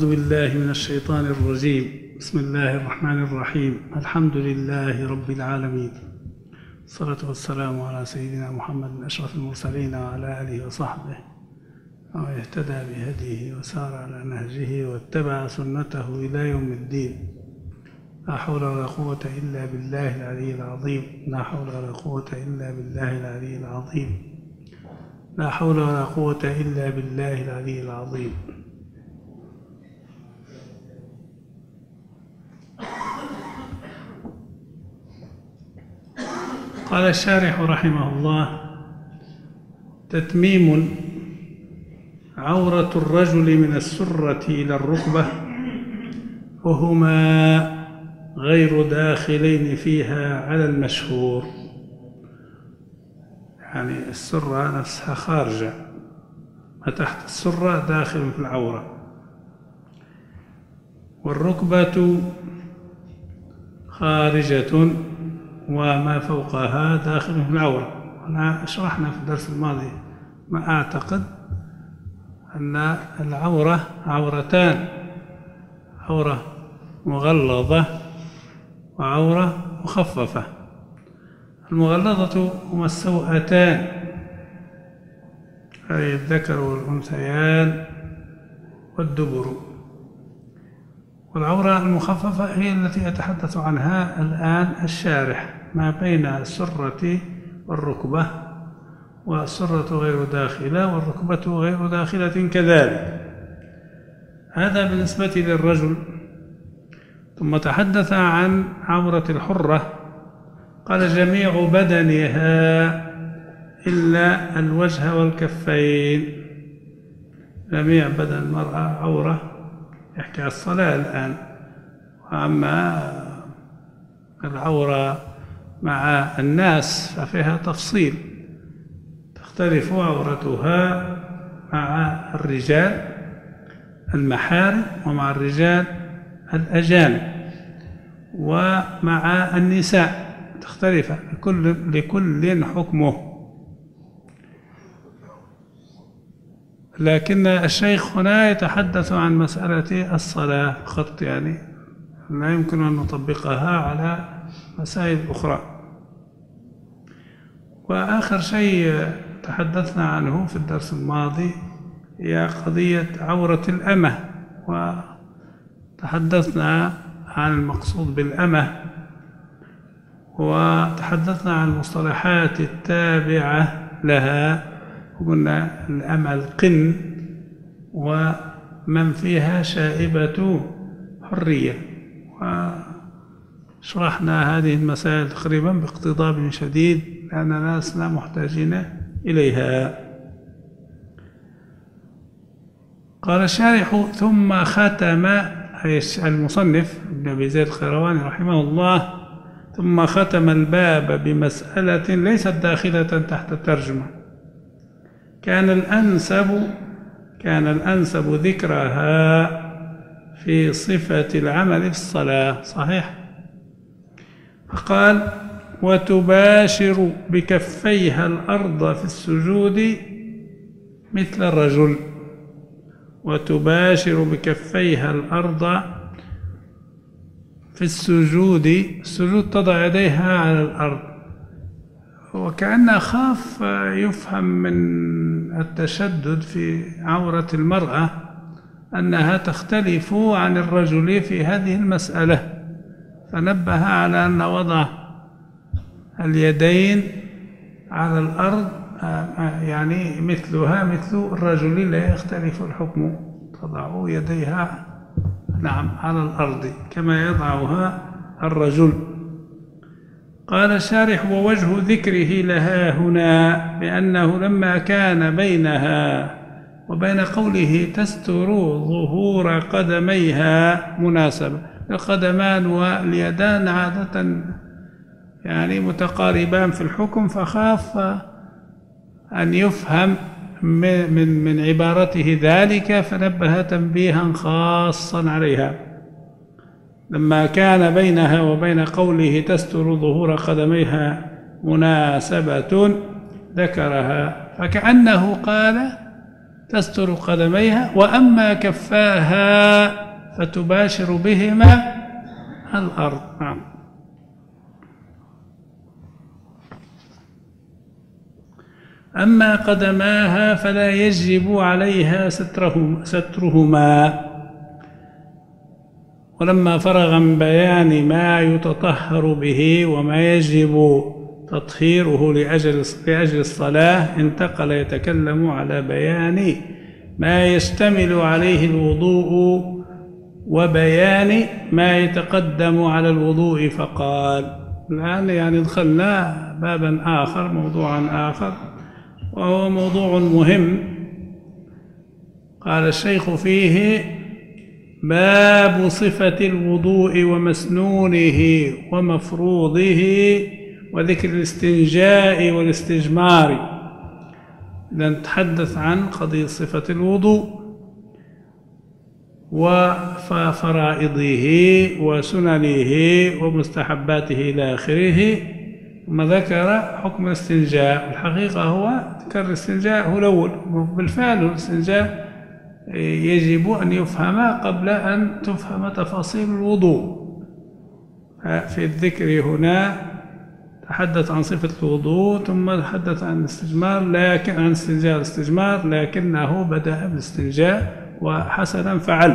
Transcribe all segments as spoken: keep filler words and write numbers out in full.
أعوذ بالله من الشيطان الرجيم. بسم الله الرحمن الرحيم. الحمد لله رب العالمين، الصلاة والسلام على سيدنا محمد أشرف المرسلين وعلى آله وصحبه ومن اهتدى بهديه وسار على نهجه واتبع سنته إلى يوم الدين. لا حول ولا قوة إلا بالله العلي العظيم. لا حول ولا قوة إلا بالله العلي العظيم. لا حول ولا قوة إلا بالله العلي العظيم. قال الشارح رحمه الله: تتميم: عورة الرجل من السرة إلى الركبة وهما غير داخلين فيها على المشهور، يعني السرة نفسها خارجة، ما تحت السرة داخل في العورة، والركبة خارجة وما فوقها داخل في العورة. أنا شرحنا في الدرس الماضي ما أعتقد أن العورة عورتان: عورة مغلظة وعورة مخففة. المغلظة هما السوءتان، أي الذكر والأنثيان والدبر، والعورة المخففة هي التي يتحدث عنها الآن الشارح، ما بين السرة والركبة، والسرة غير داخلة والركبة غير داخلة كذلك. هذا بالنسبة للرجل. ثم تحدث عن عورة الحرة، قال: جميع بدنها إلا الوجه والكفين. جميع بدن المرأة عورة، يحكي عن الصلاة الآن. وأما العورة مع الناس ففيها تفصيل، تختلف عورتها مع الرجال المحارم ومع الرجال الأجانب، ومع النساء تختلف، لكل, لكل حكمه. لكن الشيخ هنا يتحدث عن مسألة الصلاة فقط، يعني لا يمكن أن نطبقها على مسائل أخرى. وآخر شيء تحدثنا عنه في الدرس الماضي هي قضية عورة الأمة، وتحدثنا عن المقصود بالأمة، وتحدثنا عن المصطلحات التابعة لها، وقلنا الأمة القن ومن فيها شائبة حرية، وشرحنا هذه المسائل تقريبا باقتضاب شديد لأننا لسنا محتاجين إليها. قال الشارح: ثم ختم، أي المصنف ابن أبي زيد القيرواني رحمه الله، ثم ختم الباب بمسألة ليست داخلة تحت الترجمة، كان الأنسب كان الأنسب ذكرها في صفة العمل في الصلاة. صحيح. فقال: وتباشر بكفيها الأرض في السجود مثل الرجل. وتباشر بكفيها الأرض في السجود، السجود تضع يديها على الأرض، وكأنه خاف يفهم من التشدد في عورة المرأة أنها تختلف عن الرجل في هذه المسألة، فنبه على أن وضع اليدين على الأرض يعني مثلها مثل الرجل، لا يختلف الحكم، تضع يديها نعم على الأرض كما يضعها الرجل. قال الشارح: ووجه ذكره لها هنا بأنه لما كان بينها وبين قوله تستر ظهور قدميها مناسبة، القدمان واليدان عادة يعني متقاربان في الحكم، فخاف أن يفهم من من عبارته ذلك، فنبه تنبيها خاصا عليها. لما كان بينها وبين قوله تستر ظهور قدميها مناسبة ذكرها، فكأنه قال تستر قدميها، وأما كفاها فتباشر بهما الأرض. نعم. أما قدماها فلا يجب عليها سترهما. ولما فرغ من بيان ما يتطهر به وما يجب تطهيره لأجل لأجل الصلاة، انتقل يتكلم على بيان ما يشتمل عليه الوضوء وبيان ما يتقدم على الوضوء، فقال: الآن يعني دخلنا بابا آخر، موضوعا آخر، وهو موضوع مهم. قال الشيخ فيه: باب صفة الوضوء ومسنونه ومفروضه وذكر الاستنجاء والاستجمار. نتحدث عن قضية صفة الوضوء وفرائضه وسننه ومستحباته إلى آخره، ثم ذكر حكم الاستنجاء. الحقيقة هو ذكر الاستنجاء هو الأول، بالفعل الاستنجاء يجب أن يفهم قبل أن تفهم تفاصيل الوضوء. في الذكر هنا تحدث عن صفة الوضوء، ثم تحدث عن الاستجمار، لكن عن استنجاء الاستجمار، لكنه بدأ بالاستنجاء وحسنا فعل.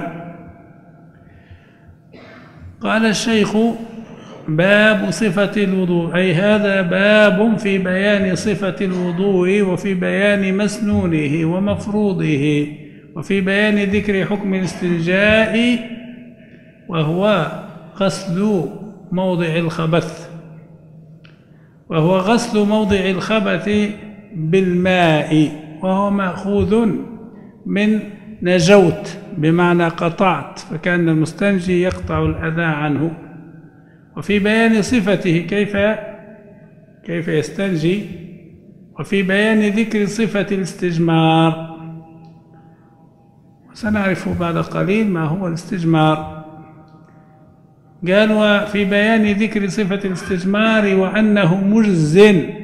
قال الشيخ: باب صفة الوضوء، أي هذا باب في بيان صفة الوضوء وفي بيان مسنونه ومفروضه وفي بيان ذكر حكم الاستنجاء، وهو غسل موضع الخبث وهو غسل موضع الخبث بالماء، وهو مأخوذ من نجوت بمعنى قطعت، فكان المستنجي يقطع الأذى عنه. وفي بيان صفته كيف كيف يستنجي، وفي بيان ذكر صفة الاستجمار، وسنعرف بعد قليل ما هو الاستجمار. قال: وفي بيان ذكر صفة الاستجمار وأنه مجز،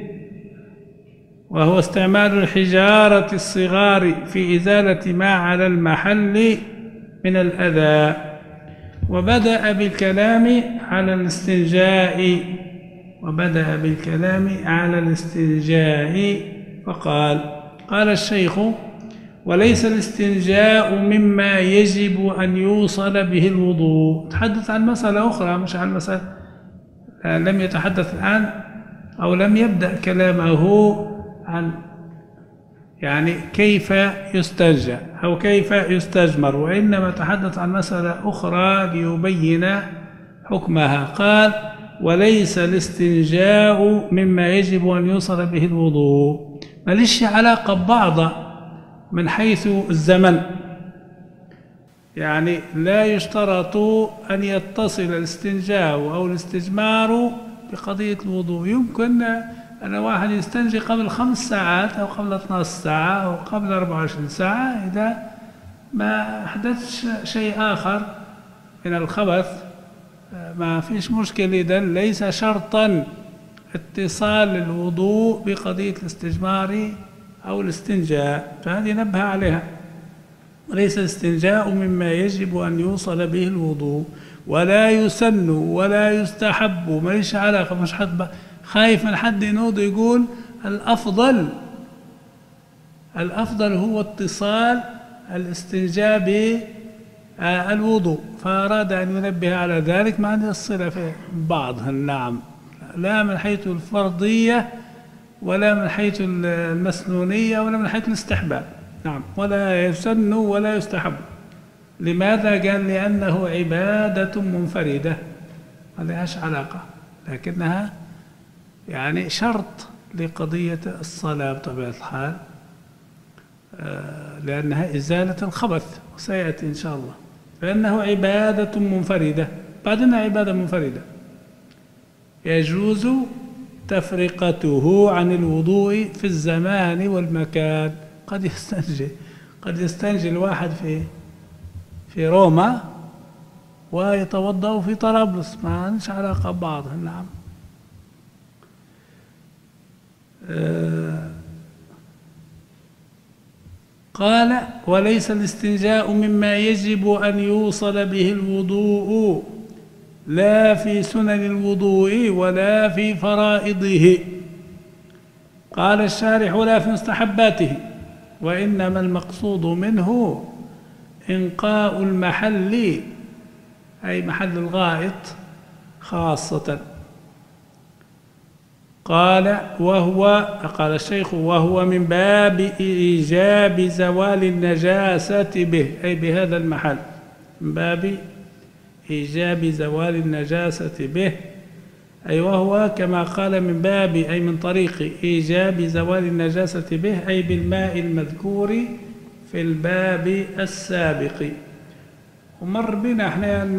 وهو استعمال الحجارة الصغار في إزالة ما على المحل من الأذى. وبدأ بالكلام على الاستنجاء وبدأ بالكلام على الاستنجاء فقال: قال الشيخ: وليس الاستنجاء مما يجب أن يوصل به الوضوء. تحدث عن مسألة أخرى، مش عن مسألة، لم يتحدث الآن أو لم يبدأ كلامه عن يعني كيف يستنجى أو كيف يستجمر، وإنما تحدث عن مسألة أخرى ليبين حكمها. قال: وليس الاستنجاء مما يجب أن يوصل به الوضوء. ماليش علاقة ببعض من حيث الزمن، يعني لا يشترط أن يتصل الاستنجاء أو الاستجمار بقضية الوضوء. يمكن أن واحد يستنجي قبل خمس ساعات أو قبل اثناشر ساعة أو قبل أربعة وعشرين ساعة إذا ما حدث شيء آخر من الخبث، ما فيش مشكلة. إذن ليس شرطا اتصال الوضوء بقضية الاستجمار أو الاستنجاء، فهذه نبه عليها. ليس الاستنجاء مما يجب أن يوصل به الوضوء، ولا يسن ولا يستحب. ماليش علاقة، مش حد خايف من حد ينوض يقول الأفضل الأفضل هو اتصال الاستنجاء بالوضوء، فأراد أن ينبه على ذلك مع أن الصلة في بعضها. نعم، لا من حيث الفرضية ولا من حيث المسنونية ولا من حيث الاستحباب. نعم، ولا يسن ولا يستحب. لماذا؟ قال: لأنه عبادة منفردة ما لهاش علاقة، لكنها يعني شرط لقضية الصلاة بطبيعة الحال، لأنها إزالة الخبث، وسيأتي إن شاء الله. فإنه عبادة منفردة، بعدين عبادة منفردة يجوز تفرقته عن الوضوء في الزمان والمكان. قد يستنجي قد يستنجي الواحد في في روما ويتوضأ في طرابلس، ما لهاش علاقة ببعضها. نعم. قال: وليس الاستنجاء مما يجب أن يوصل به الوضوء، لا في سنن الوضوء ولا في فرائضه. قال الشارح: ولا في مستحباته، وإنما المقصود منه إنقاء المحل، أي محل الغائط خاصة. قال وهو قال الشيخ: وهو من باب إيجاب زوال النجاسة به، أي بهذا المحل، من باب إيجاب زوال النجاسة به، أي وهو كما قال من باب، أي من طريق إيجاب زوال النجاسة به، أي بالماء المذكور في الباب السابق. ومر بنا احنا أن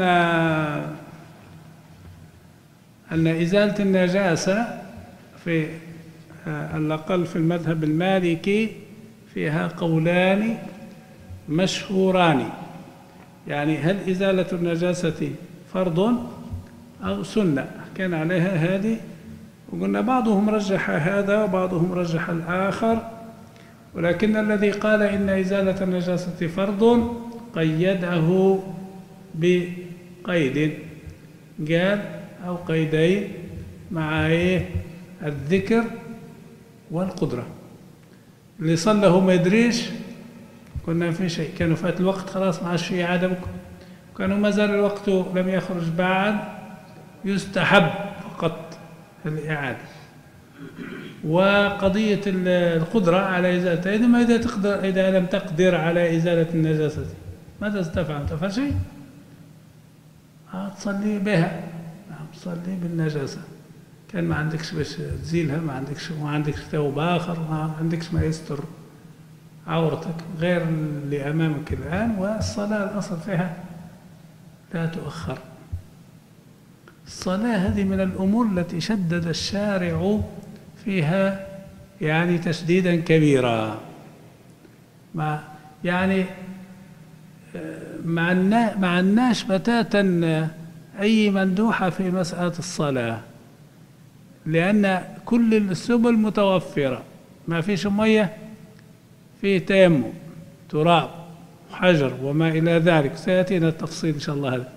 أن إزالة النجاسة في الأقل في المذهب المالكي فيها قولان مشهوران، يعني هل إزالة النجاسة فرض أو سنة؟ كان عليها هذه، وقلنا بعضهم رجح هذا وبعضهم رجح الآخر، ولكن الذي قال إن إزالة النجاسة فرض قيده بقيد، قال أو قيدين مع إيه؟ الذكر والقدرة. اللي صلى ما يدريش كنا في شيء، كانوا فات الوقت خلاص ما عادش في عادة بكم، كانوا ما زال الوقت لم يخرج بعد، يستحب فقط الإعادة. وقضية القدرة على إزالة، إذا ما إذا تقدر، إذا لم تقدر على إزالة النجاسة ماذا ستفعل؟ تفعل شيء؟ تصلي بها، تصلي بالنجاسة، كان ما عندكش باش تزيلها، ما عندكش ما عندكش ثوب آخر، ما عندكش ما يستر عورتك غير اللي أمامك الآن، والصلاة الأصل فيها لا تؤخر. الصلاة هذه من الأمور التي شدد الشارع فيها يعني تشديدا كبيرا، مع يعني ما عندناش بتاتا أي مندوحة في مسألة الصلاة، لأن كل السبل متوفرة، ما فيش مية، فيه تيمم، تراب، حجر وما إلى ذلك، سيأتينا التفصيل إن شاء الله. هذا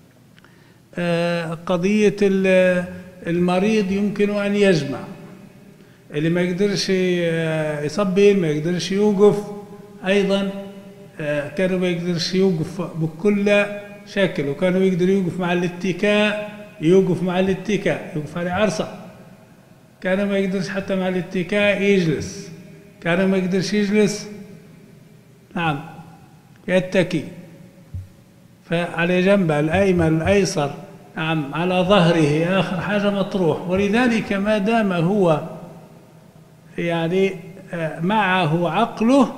قضية المريض يمكن أن يجمع، اللي ما يقدرش يصبي، ما يقدرش يوقف، أيضا كانوا ما يقدرش يوقف بكل شكل، وكانوا يقدر يوقف مع الاتكاء، يوقف مع الاتكاء، يوقف على عرصة، كان ما يقدرش حتى مع الاتكاء يجلس، كان ما يقدرش يجلس نعم يتكي، فعلى جنبه الأيمن الأيسر نعم على ظهره آخر حاجة مطروح. ولذلك ما دام هو يعني معه عقله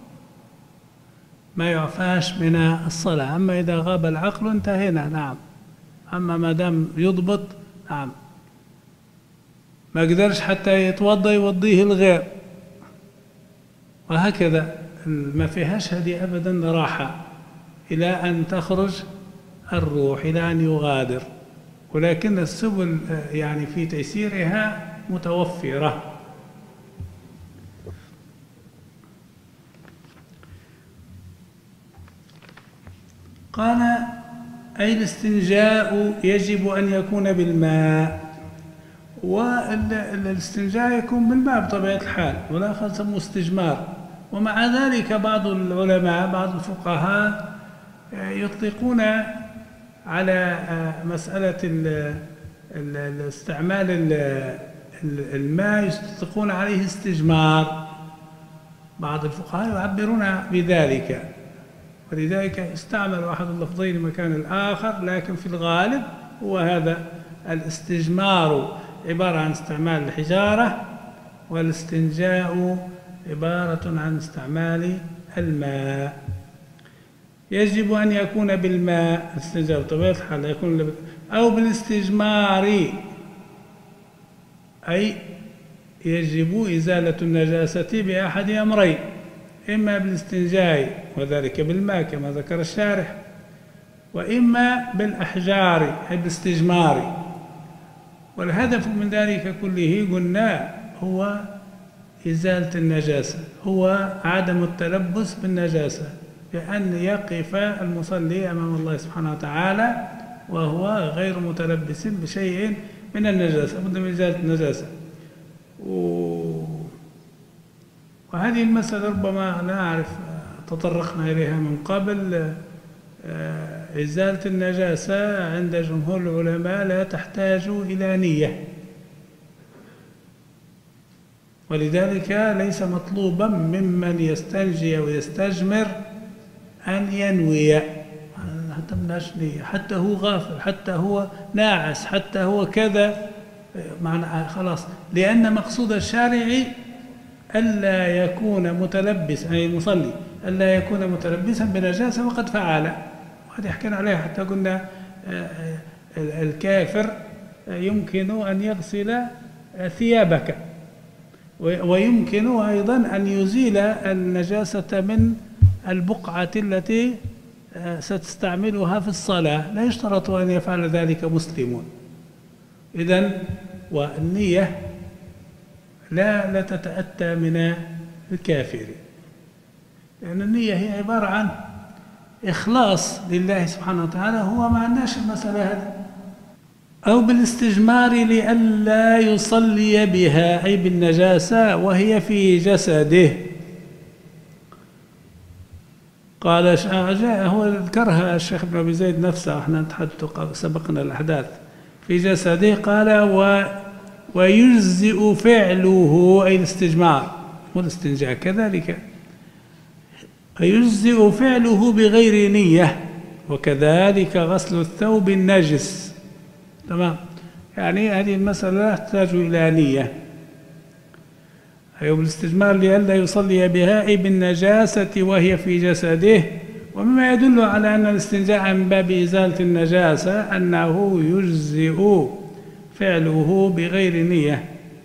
ما يعفاش من الصلاة، أما إذا غاب العقل انتهينا نعم، أما ما دام يضبط نعم ما قدرش حتى يتوضى يوضيه الغير، وهكذا ما فيهاش هذه أبدا راحة إلى أن تخرج الروح، إلى أن يغادر، ولكن السبل يعني في تيسيرها متوفرة. قال أي الاستنجاء يجب أن يكون بالماء، والاستنجاء يكون بالماء بطبيعة الحال، والآخر يسموه استجمار. ومع ذلك بعض العلماء بعض الفقهاء يطلقون على مسألة استعمال الماء يطلقون عليه استجمار، بعض الفقهاء يعبرون بذلك، ولذلك استعمل أحد اللفظين مكان الآخر، لكن في الغالب هو هذا الاستجمار عبارة عن استعمال الحجارة، والاستنجاء عبارة عن استعمال الماء. يجب أن يكون بالماء، الاستنجاء بطبيعة الحال يكون أو بالاستجمار، أي يجب إزالة النجاسة بأحد أمرين، إما بالاستنجاء وذلك بالماء كما ذكر الشارح، وإما بالأحجار أي بالاستجمار. والهدف من ذلك كله قلنا هو إزالة النجاسة هو عدم التلبس بالنجاسة، بأن يقف المصلي أمام الله سبحانه وتعالى وهو غير متلبس بشيء من النجاسة، بد من إزالة النجاسة. و... وهذه المسألة ربما لا أعرف تطرقنا إليها من قبل. إزالة النجاسة عند جمهور العلماء لا تحتاج إلى نية، ولذلك ليس مطلوبا ممن يستنجي أو يستجمر أن ينوي، حتى مناش نية، حتى هو غافل، حتى هو ناعس، حتى هو كذا، معنى خلاص، لأن مقصود الشارع ألا يكون متلبس، أي المصلي ألا يكون متلبسا بنجاسة وقد فعل. وهذه حكينا عليها، حتى قلنا الكافر يمكن أن يغسل ثيابك، ويمكن أيضا أن يزيل النجاسة من البقعة التي ستستعملها في الصلاة، لا يشترط أن يفعل ذلك مسلمون. إذن والنية لا لا تتأتى من الكافر، لأن النية هي عبارة عن إخلاص لله سبحانه وتعالى، هو ما عندناش المسألة هذه. أو بالاستجمار لئلا يصلي بها، أي بالنجاسة وهي في جسده. قال هو ذكرها الشيخ ابن أبي زيد نفسه، احنا نتحدث سبقنا الأحداث في جسده. قال و ويجزئ فعله، أي الاستجمار والاستنجاء كذلك، يجزئ فعله بغير نية، وكذلك غسل الثوب النجس. تمام، يعني هذه المسألة لا تحتاج إلى نية. أي بالاستجمار لئلا يصلي بها، أي بالنجاسة وهي في جسده. ومما يدل على أن الاستنجاء من باب إزالة النجاسة أنه يجزئ فعله بغير نية.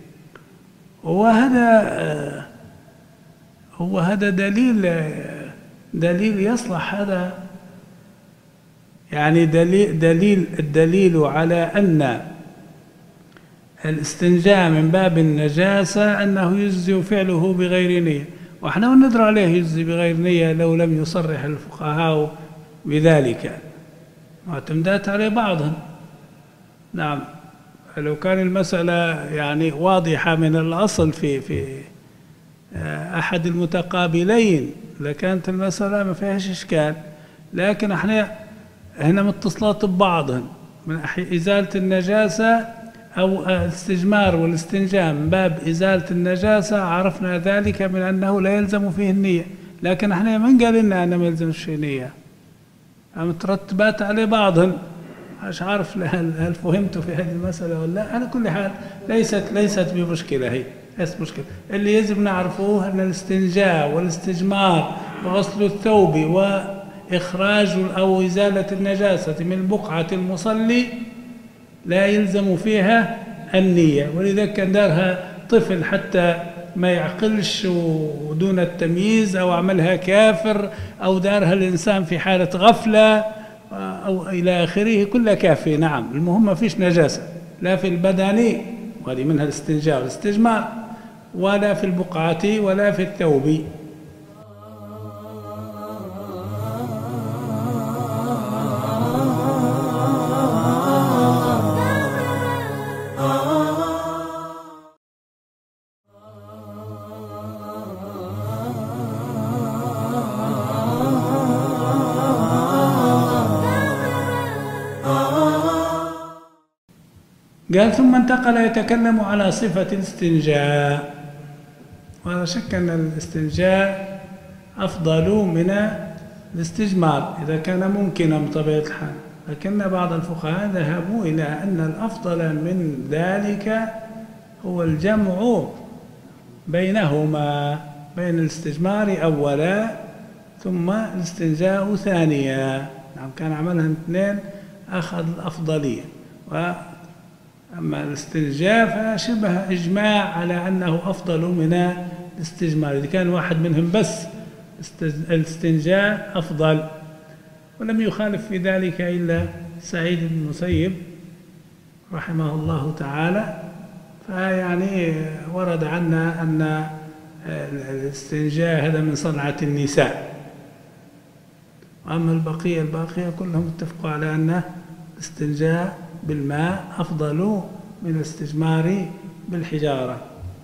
وهذا هو هذا دليل دليل يصلح، هذا يعني دليل دليل الدليل على أن الاستنجاء من باب النجاسة أنه يجزئ فعله بغير نية، وإحنا ندرى عليه يجزئ بغير نية لو لم يصرح الفقهاء بذلك، معتمدات على بعضهم. نعم، لو كان المسألة يعني واضحة من الأصل في في أحد المتقابلين لكانت المسألة ما فيهاش إشكال، لكن احنا هنا متصلات ببعضهم، من إزالة النجاسة أو الاستجمار والاستنجاء من باب إزالة النجاسة عرفنا ذلك من أنه لا يلزم فيه النية، لكن احنا من قال لنا أنه ما يلزمش فيه نية، مترتبات على بعضهم. مش عارف هل فهمتوا في هذه المسألة ولا لا. على كل حال ليست ليست بمشكلة، هي ليست مشكلة. اللي يجب نعرفوه أن الاستنجاء والاستجمار وغسل الثوب وإخراج أو إزالة النجاسة من بقعة المصلي لا يلزم فيها النية، ولذا كان دارها طفل حتى ما يعقلش ودون التمييز، أو عملها كافر، أو دارها الإنسان في حالة غفلة أو إلى آخره، كلها كافية. نعم، المهم ما فيش نجاسة لا في البدن، وهذه منها الاستنجاء والاستجمار، ولا في البقعة ولا في الثوب. قال ثم انتقل يتكلم على صفة الاستنجاء، ولا شك أن الاستنجاء أفضل من الاستجمار إذا كان ممكنا بطبيعة الحال، لكن بعض الفقهاء ذهبوا إلى أن الأفضل من ذلك هو الجمع بينهما، بين الاستجمار أولا ثم الاستنجاء ثانيا. نعم، كان عملها اثنين أخذ الأفضلية. و أما الاستنجاء فشبه إجماع على أنه أفضل من الاستجمار، إذا كان واحد منهم بس الاستنجاء أفضل. ولم يخالف في ذلك إلا سعيد بن المسيب رحمه الله تعالى. فيعني ورد عنا أن الاستنجاء هذا من صنعة النساء. وأما البقية الباقية كلهم اتفقوا على أن الاستنجاء بالماء أفضل من الاستجمار بالحجارة.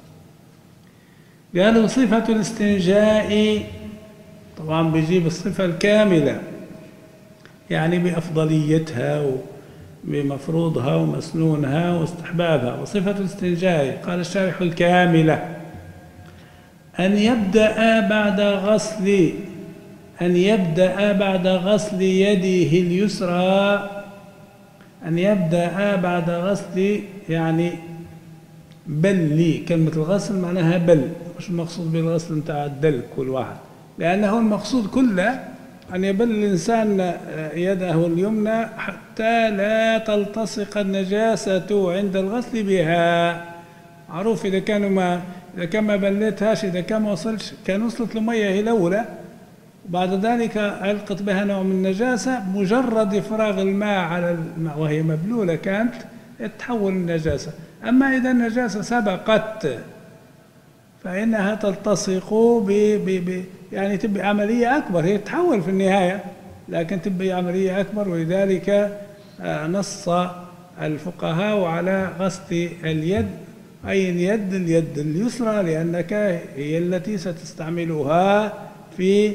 قالوا صفة الاستنجاء، طبعا بيجيب الصفة الكاملة يعني بأفضليتها بمفروضها ومسنونها واستحبابها. وصفة الاستنجاء قال الشارح الكاملة أن يبدأ بعد غسل أن يبدأ بعد غسل يده اليسرى أن يبدأ بعد غسل يعني بل. كلمة الغسل معناها بل، مش المقصود بالغسل متاع الدلك كل واحد، لأنه المقصود كله أن يبل الإنسان يده اليمنى حتى لا تلتصق النجاسة عند الغسل بها. معروف إذا كانوا ما إذا كان ما بلتهاش، إذا كان ما وصلش كان وصلت المية هي الأولى وبعد ذلك علقت بها نوع من النجاسة، مجرد إفراغ الماء على الماء وهي مبلولة كانت تتحول النجاسة. أما إذا النجاسة سبقت فإنها تلتصق ب ب يعني تبقى عملية أكبر، هي تتحول في النهاية لكن تبقى عملية أكبر. ولذلك نص الفقهاء على غسل اليد، أي اليد اليد اليسرى، لأنك هي التي ستستعملها في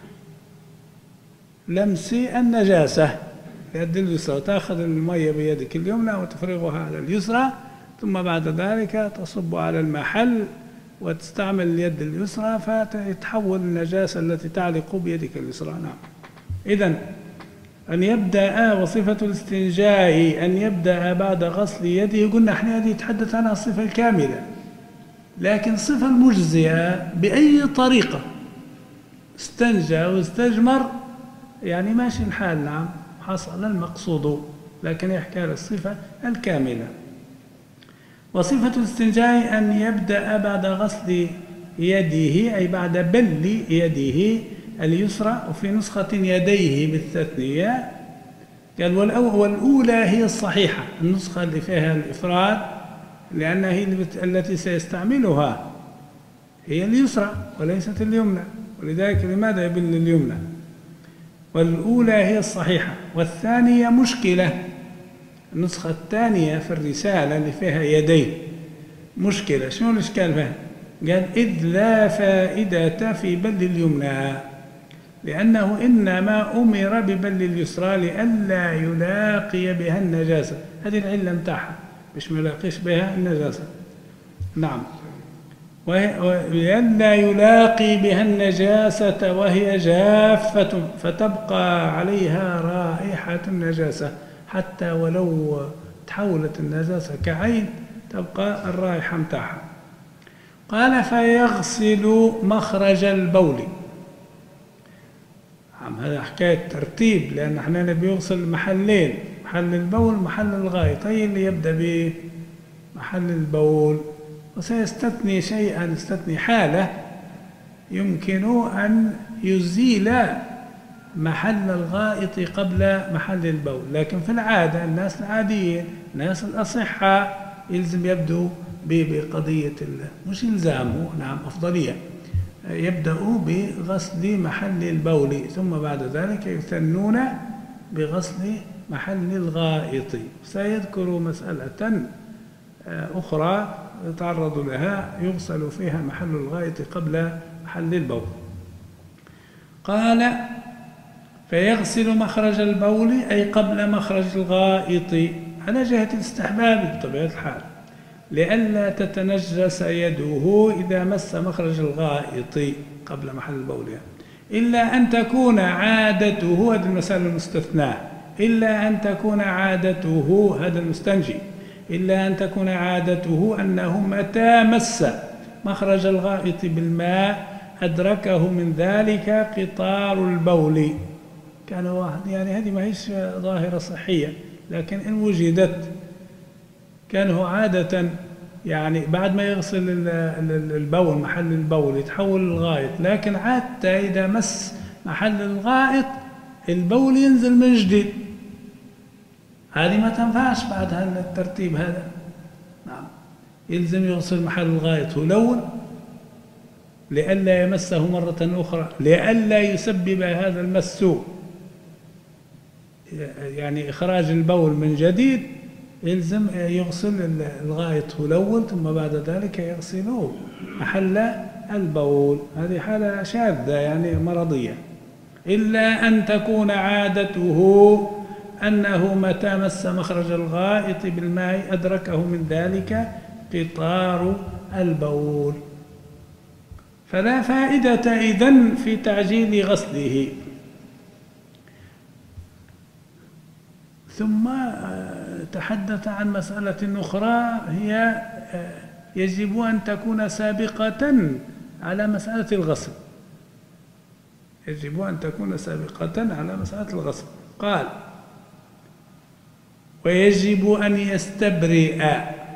لمس النجاسة. اليد اليسرى تأخذ المية بيدك اليمنى وتفرغها على اليسرى، ثم بعد ذلك تصب على المحل وتستعمل اليد اليسرى فتتحول النجاسة التي تعلق بيدك اليسرى. نعم. إذن أن يبدأ، وصفة الاستنجاء أن يبدأ بعد غسل يده. قلنا احنا هذه يتحدث عنها الصفة الكاملة، لكن الصفة المجزئة بأي طريقة استنجى واستجمر يعني ماشي الحال. نعم، حصل المقصود، لكن يحكي على الصفة الكاملة. وصفة الاستنجاء أن يبدأ بعد غسل يده، أي بعد بل يده اليسرى، وفي نسخة يديه بالتثنية. قال والأولى هي الصحيحة، النسخة اللي فيها الإفراد، لأنها هي التي سيستعملها هي اليسرى وليست اليمنى، ولذلك لماذا يبل اليمنى؟ والأولى هي الصحيحة، والثانية مشكلة. النسخة الثانية في الرسالة اللي فيها يدين مشكلة. شنو الإشكال فيها؟ قال إذ لا فائدة في بل اليمنى، لأنه إنما أمر ببل اليسرى لئلا يلاقي بها النجاسة. هذه العلة متاعها، مش ملاقيش بها النجاسة. نعم، ولئلا يلاقي بها النجاسة وهي جافة فتبقى عليها رائحة النجاسة، حتى ولو تحولت النجاسة كعين تبقى الرائحة متاعها. قال فيغسل مخرج البول. عم هذا حكاية ترتيب، لأن احنا نبي يغسل محلين، محل البول محل الغائط، هي اللي يبدأ بمحل البول. وسيستثني شيئا، يستثني حالة يمكن أن يزيل محل الغائط قبل محل البول، لكن في العادة الناس العاديين الناس الأصحاء يلزم يبدو بقضية مش إلزامه، نعم أفضلية، يبدأوا بغسل محل البول، ثم بعد ذلك يثنون بغسل محل الغائط. سيذكر مسألة أخرى يتعرض لها يغسل فيها محل الغائط قبل محل البول. قال فيغسل مخرج البول أي قبل مخرج الغائط على جهة الاستحباب بطبيعة الحال، لئلا تتنجس يده إذا مس مخرج الغائط قبل محل البول، يعني. إلا أن تكون عادته، هذا المسألة المستثناة، إلا أن تكون عادته، هذا المستنجي، إلا أن تكون عادته أنه متى مس مخرج الغائط بالماء أدركه من ذلك قطار البول. كان واحد يعني هذه ما هيش ظاهرة صحية، لكن إن وجدت كان هو عادة يعني بعد ما يغسل البول محل البول يتحول الغائط، لكن عادة إذا مس محل الغائط البول ينزل من جديد. هذه ما تنفعش بعد هذا الترتيب هذا. نعم، يلزم يغسل محل الغائط ولون لئلا يمسه مرة أخرى، لئلا يسبب هذا المس يعني إخراج البول من جديد، يلزم يغسل الغائط الأول ثم بعد ذلك يغسل محل البول. هذه حالة شاذة يعني مرضية، إلا أن تكون عادته أنه متى مس مخرج الغائط بالماء أدركه من ذلك قطار البول، فلا فائدة إذن في تعجيل غسله. ثم تحدث عن مسألة أخرى هي يجب أن تكون سابقة على مسألة الغسل، يجب أن تكون سابقة على مسألة الغسل. قال: ويجب أن يستبرئ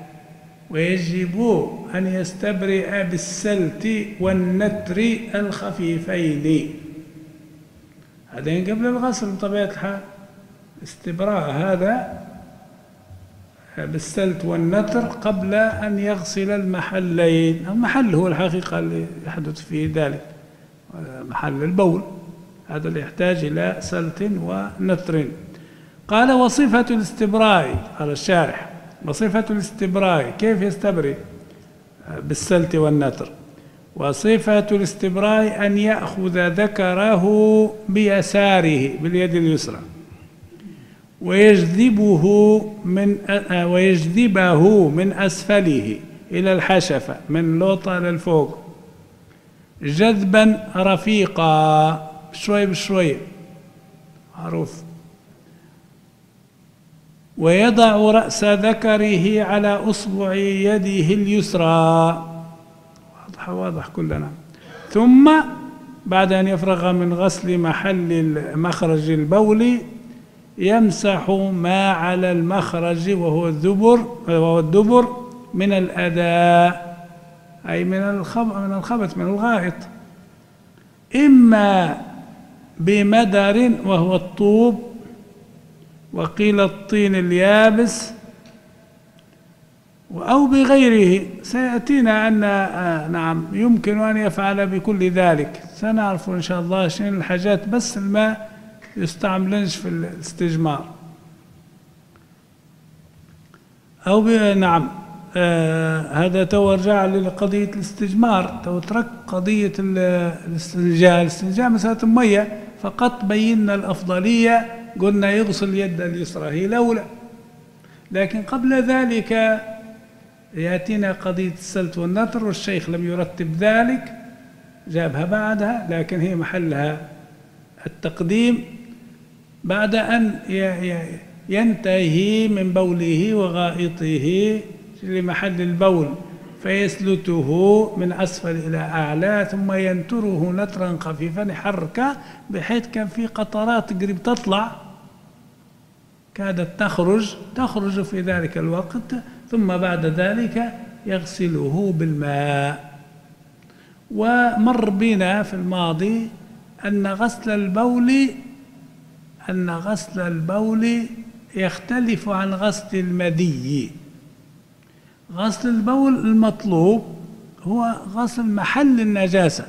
ويجب أن يستبرئ بالسلت والنتر الخفيفين، هذين قبل الغسل بطبيعة الحال. استبراء هذا بالسلت والنتر قبل أن يغسل المحلين. المحل هو الحقيقة اللي يحدث فيه ذلك، محل البول، هذا اللي يحتاج إلى سلت ونتر. قال: وصفة الاستبراء، قال الشارح: وصفة الاستبراء كيف يستبرئ بالسلت والنتر؟ وصفة الاستبراء أن يأخذ ذكره بيساره باليد اليسرى ويجذبه من ويجذبه من أسفله إلى الحشفة من لوطة للفوق جذبا رفيقا، شوي بشوي، معروف. ويضع رأس ذكره على أصبع يده اليسرى، واضح واضح كلنا. ثم بعد أن يفرغ من غسل محل مخرج البول يمسح ما على المخرج وهو الدبر وهو الدبر من الأذى، أي من من الخبث من الغائط، إما بمدر وهو الطوب، وقيل الطين اليابس، أو بغيره. سيأتينا أن آه نعم يمكن أن يفعل بكل ذلك، سنعرف إن شاء الله شنو الحاجات، بس الماء يستعملنش في الاستجمار. أو نعم آه هذا تو رجع لقضية الاستجمار، تو ترك قضية الاستنجاء. الاستنجاء مسألة مية فقط، بينا الأفضلية، قلنا يغسل يد اليسرى هي الأولى، لكن قبل ذلك يأتينا قضية السلت والنتر، والشيخ لم يرتب ذلك، جابها بعدها، لكن هي محلها التقديم بعد أن ينتهي من بوله وغائطه لمحل البول فيسلته من أسفل إلى أعلى، ثم ينتره نترا خفيفا يحركه بحيث كان في قطرات قريب تطلع كادت تخرج تخرج في ذلك الوقت، ثم بعد ذلك يغسله بالماء. ومر بنا في الماضي أن غسل البول أن غسل البول يختلف عن غسل المذي. غسل البول المطلوب هو غسل محل النجاسة،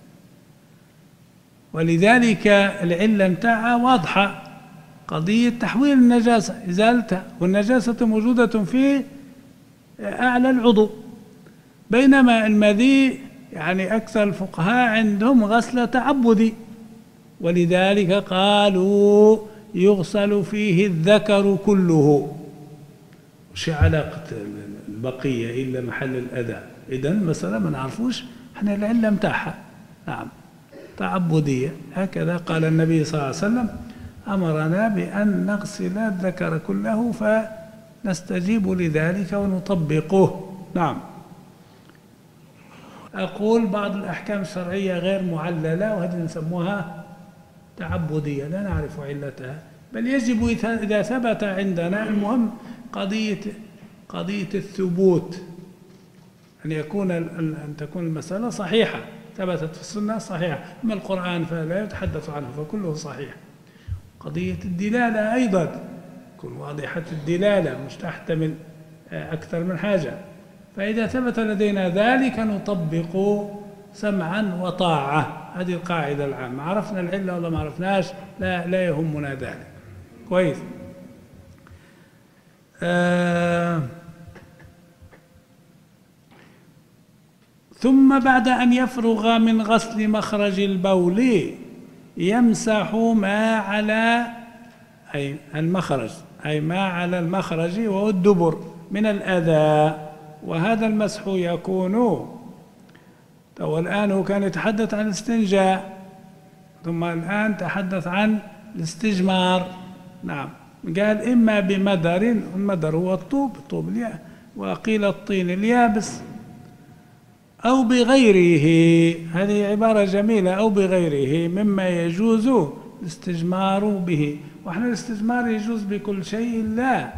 ولذلك العلة متاعها واضحة، قضية تحويل النجاسة، إزالتها، والنجاسة موجودة في أعلى العضو، بينما المذي يعني أكثر الفقهاء عندهم غسل تعبدي، ولذلك قالوا يغسل فيه الذكر كله. وش علاقة البقية إلا محل الأذى؟ إذن مثلا ما نعرفوش احنا العلة متاعها، نعم تعبدية. هكذا قال النبي صلى الله عليه وسلم: أمرنا بأن نغسل الذكر كله، فنستجيب لذلك ونطبقه. نعم. أقول بعض الأحكام الشرعية غير معللة، وهذه نسموها تعبدية، لا نعرف علتها، بل يجب إذا ثبت عندنا، المهم قضية قضية الثبوت، أن يكون أن تكون المسألة صحيحة، ثبتت في السنة صحيحة، أما القرآن فلا يتحدث عنه فكله صحيح. قضية الدلالة أيضا تكون واضحة الدلالة، مش تحتمل أكثر من حاجة، فإذا ثبت لدينا ذلك نطبق سمعا وطاعة. هذه القاعدة العامة. عرفنا العلة ولا ما عرفناش لا, لا يهمنا ذلك. كويس. آه ثم بعد أن يفرغ من غسل مخرج البول يمسح ما على أي المخرج أي ما على المخرج والدبر من الأذى، وهذا المسح يكون والآن هو كان يتحدث عن الاستنجاء ثم الآن تحدث عن الاستجمار. نعم، قال إما بمدر، المدر هو الطوب، الطوب اليابس، وقيل الطين اليابس، أو بغيره. هذه عبارة جميلة، أو بغيره مما يجوز الاستجمار به. وإحنا الاستجمار يجوز بكل شيء إلا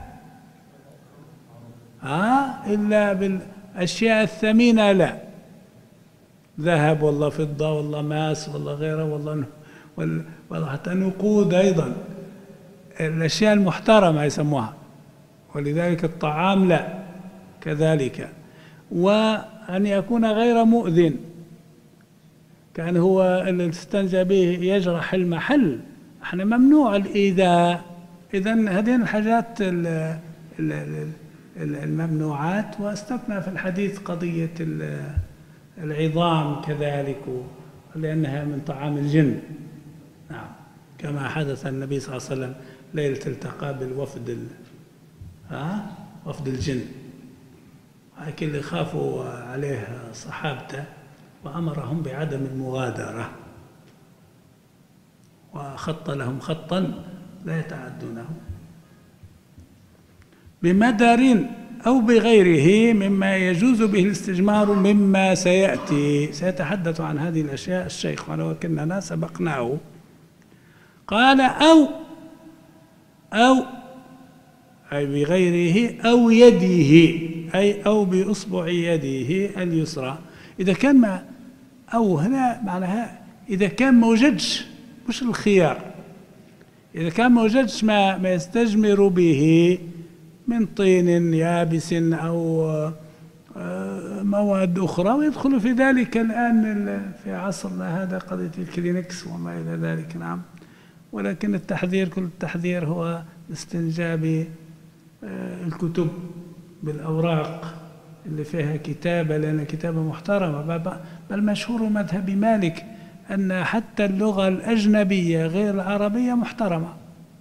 ها إلا بالأشياء الثمينة، لا ذهب والله فضة والله ماس والله غيره والله والله حتى نقود أيضا، الأشياء المحترمة يسموها. ولذلك الطعام لا كذلك. وأن يكون غير مؤذن، كان هو اللي استنجى به يجرح المحل، احنا ممنوع الإيذاء. إذن هذه الحاجات الممنوعات. واستثنى في الحديث قضية العظام كذلك لأنها من طعام الجن. نعم، كما حدث النبي صلى الله عليه وسلم ليلة التقى بالوفد ها وفد الجن، لكن اللي خافوا عليه صحابته وأمرهم بعدم المغادرة وخط لهم خطا لا يتعدونه. بمدر أو بغيره مما يجوز به الاستجمار مما سيأتي، سيتحدث عن هذه الأشياء الشيخ ولكننا سبقناه. قال أو أو أي بغيره أو يده، أي أو بإصبع يده اليسرى. إذا كان ما أو هنا معناها إذا كان ما وجدش، مش الخيار، إذا كان ما وجدش ما, ما يستجمر به من طين يابس أو مواد أخرى، ويدخل في ذلك الآن في عصرنا هذا قضية الكلينكس وما إلى ذلك. نعم، ولكن التحذير كل التحذير هو استنجاب الكتب بالأوراق اللي فيها كتابة، لأن كتابة محترمة. بل مشهور مذهب مالك أن حتى اللغة الأجنبية غير العربية محترمة.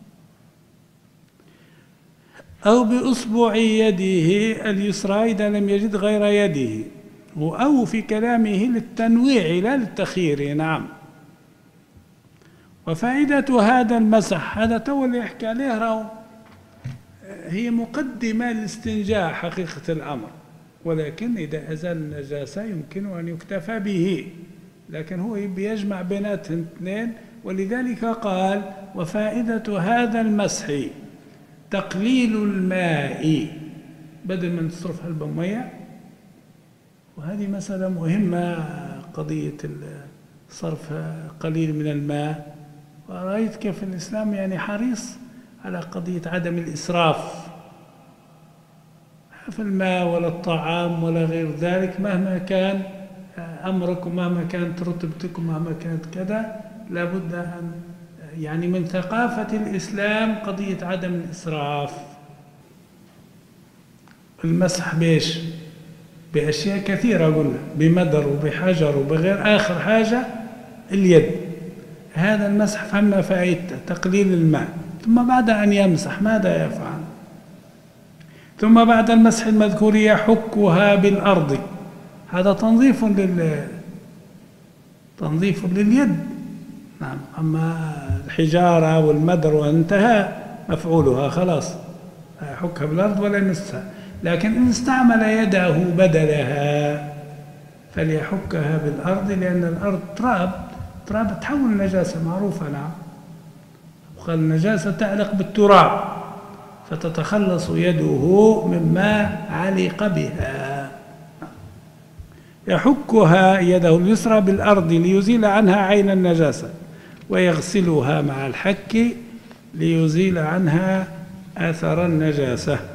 أو بإصبع يده اليسرى إذا لم يجد غير يده، أو في كلامه للتنويع لا للتخيير. نعم. وفائدة هذا المسح، هذا تو اللي يحكي عليه راهو هي مقدمة للاستنجاء حقيقة الأمر، ولكن إذا أزال النجاسة يمكن أن يكتفى به، لكن هو بيجمع بيناتهم اثنين. ولذلك قال وفائدة هذا المسح تقليل الماء بدل من تصرفها البمية. وهذه مسألة مهمة، قضية صرف قليل من الماء. ورأيت كيف الإسلام يعني حريص على قضية عدم الإسراف في الماء ولا الطعام ولا غير ذلك. مهما كان أمرك ومهما كانت رتبتك ومهما كانت كذا، لابد أن يعني من ثقافة الإسلام قضية عدم الإسراف. المسح بإيش؟ بأشياء كثيرة قلنا، بمدر وبحجر وبغير. آخر حاجة اليد. هذا المسح فهمنا فائدته تقليل الماء. ثم بعد أن يمسح ماذا يفعل؟ ثم بعد المسح المذكور يحكها بالأرض. هذا تنظيف لل تنظيف لليد. نعم. أما الحجارة والمدر وانتهى مفعولها خلاص، يحكها بالأرض ولا يمسها. لكن إن استعمل يده بدلها فليحكها بالأرض، لأن الأرض تراب، تراب تحول النجاسة معروفة. نعم. وقال النجاسة تعلق بالتراب فتتخلص يده مما علق بها. يحكها يده اليسرى بالأرض ليزيل عنها عين النجاسة، ويغسلها مع الحك ليزيل عنها أثر النجاسة.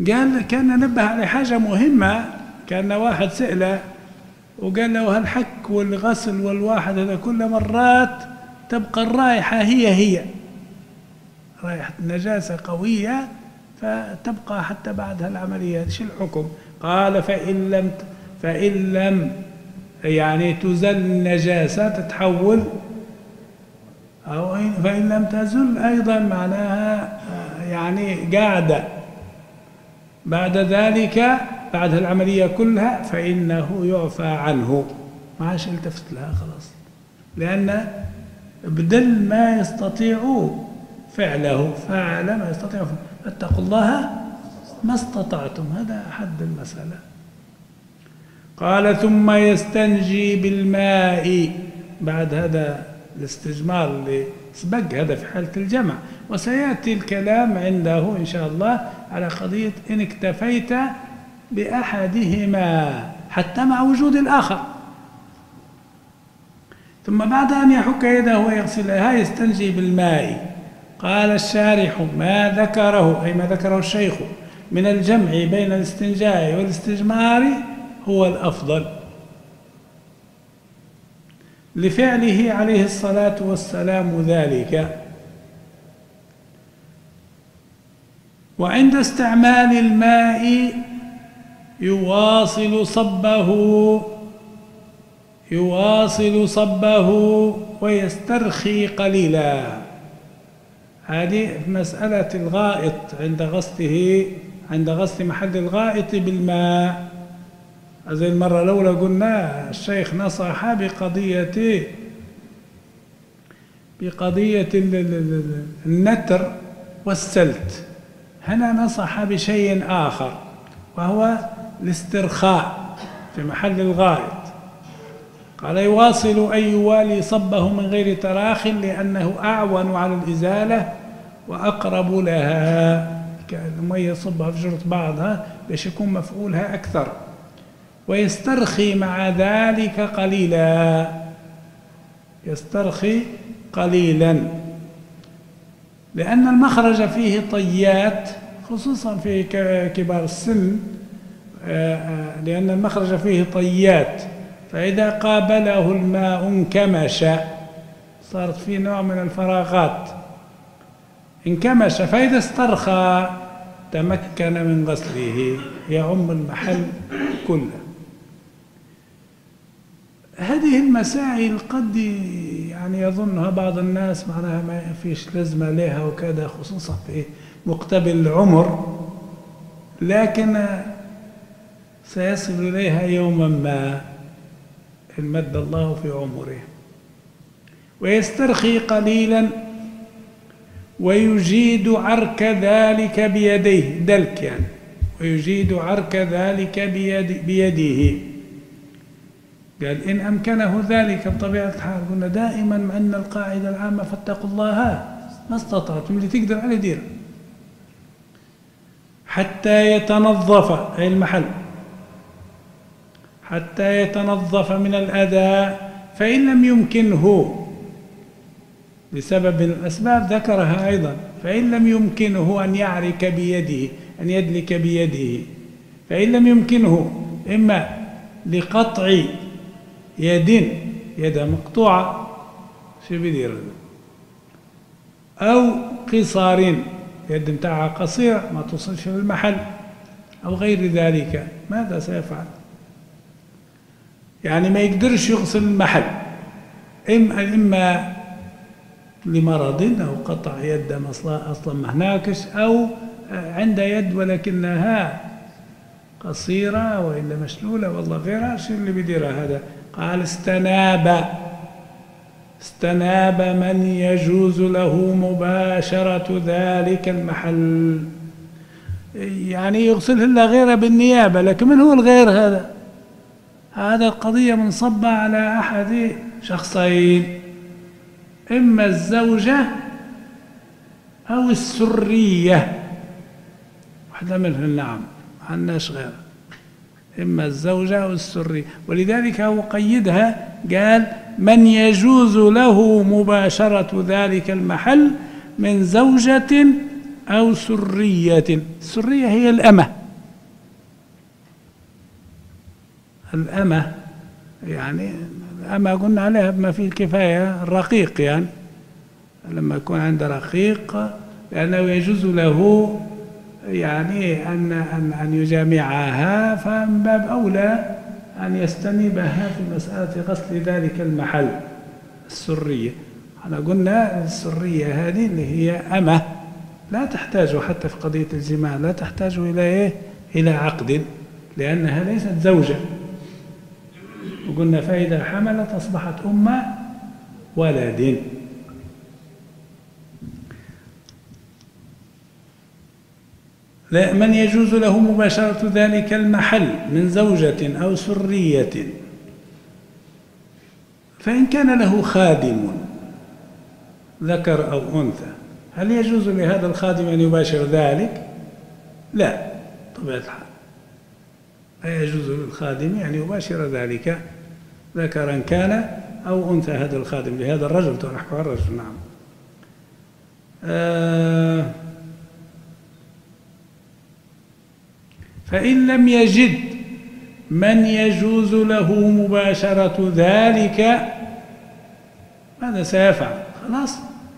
قال كان نبه على حاجة مهمة. كان واحد سأله وقال له هالحك والغسل والواحد هذا كل مرات تبقى الرائحة هي هي رائحة نجاسة قوية فتبقى حتى بعد هالعملية، شو الحكم؟ قال فإن لم فإن لم يعني تزل النجاسة تتحول، أو فإن لم تزل أيضا معناها يعني قاعدة بعد ذلك بعد العملية كلها فإنه يعفى عنه. ما عادش التفت لها خلاص، لأن بدل ما يستطيعوا فعله فعل ما يستطيعوا فاتقوا الله ما استطعتم، هذا حد المسألة. قال ثم يستنجي بالماء، بعد هذا الاستجمار اللي سبق هذا في حالة الجمع، وسيأتي الكلام عنده إن شاء الله على قضية إن اكتفيت بأحدهما حتى مع وجود الآخر. ثم بعد أن يحك يده ويغسلها يستنجي بالماء. قال الشارح ما ذكره أي ما ذكره الشيخ من الجمع بين الاستنجاء والاستجمار هو الأفضل لفعله عليه الصلاة والسلام ذلك. وعند استعمال الماء يواصل صبه يواصل صبه ويسترخي قليلا. هذه مسألة الغائط عند غسله عند غسل محل الغائط بالماء. زي المرة الأولى قلنا الشيخ نصح بقضية بقضية النتر والسلت، هنا نصح بشيء آخر وهو الاسترخاء في محل الغائط. قال يواصل أن يوالي صبه من غير تراخ لأنه أعون على الإزالة وأقرب لها، المية يصبها في جرة بعضها باش يكون مفعولها أكثر. ويسترخي مع ذلك قليلا، يسترخي قليلا لأن المخرج فيه طيات خصوصا في كبار السن، لأن المخرج فيه طيات، فإذا قابله الماء انكمش، صارت فيه نوع من الفراغات انكمش، فإذا استرخى تمكن من غسله يعم المحل كله. هذه المسائل قد يعني يظنها بعض الناس معناها ما فيش لازمة لها وكذا، خصوصا في مقتبل العمر، لكن سيصل إليها يوما ما إن مد الله في عمره. ويسترخي قليلا ويجيد عرك ذلك بيديه، دلك يعني، ويجيد عرك ذلك بيد بيده. قال إن أمكنه ذلك بطبيعة الحال. قلنا دائما مع أن القاعدة العامة فاتقوا الله ما استطعتم، اللي تقدر عليه دير حتى يتنظف أي المحل، حتى يتنظف من الأذى. فإن لم يمكنه لسبب من الأسباب ذكرها أيضا، فإن لم يمكنه أن يعرك بيده أن يدلك بيده، فإن لم يمكنه إما لقطع يد يدها مقطوعة شو بيدير، أو قصار يد متاعها قصيرة ما توصلش للمحل، أو غير ذلك، ماذا سيفعل؟ يعني ما يقدرش يغسل المحل، إما إما لمرض أو قطع يد أصلا ما هناكش، أو عند يد ولكنها قصيرة وإلا مشلولة والله غيرها، شو اللي بيديرها هذا؟ قال استناب استناب من يجوز له مباشرة ذلك المحل، يعني يغسله إلا غيره بالنيابة. لكن من هو الغير هذا؟ هذا القضية منصبة على أحد شخصين، إما الزوجة أو السرية، واحدة منهن نعم ما عندناش غيرها، إما الزوجة أو السرية. ولذلك هو قيدها قال من يجوز له مباشرة ذلك المحل من زوجة أو سرية. السرية هي الأمة، الأمة يعني الأمة قلنا عليها بما فيه الكفاية الرقيق، يعني لما يكون عنده رقيق لأنه يجوز له يعني أن أن أن يجامعها، فمن باب أولى أن يستنيبها في مسألة غسل ذلك المحل. السرية احنا قلنا السرية هذه اللي هي أمة لا تحتاج حتى في قضية الجماع لا تحتاج إلى إيه؟ إلى عقد، لأنها ليست زوجة. وقلنا فإذا حملت أصبحت أم ولد. لا من يجوز له مباشرة ذلك المحل من زوجة أو سرية، فإن كان له خادم ذكر أو أنثى هل يجوز لهذا الخادم أن يباشر ذلك؟ لا، طبيعة الحال لا يجوز للخادم أن يباشر ذلك ذكرا كان أو أنثى هذا الخادم، لهذا الرجل تنحكوا عن الرجل. نعم. آه فإن لم يجد من يجوز له مباشرة ذلك ماذا سيفعل؟ خلاص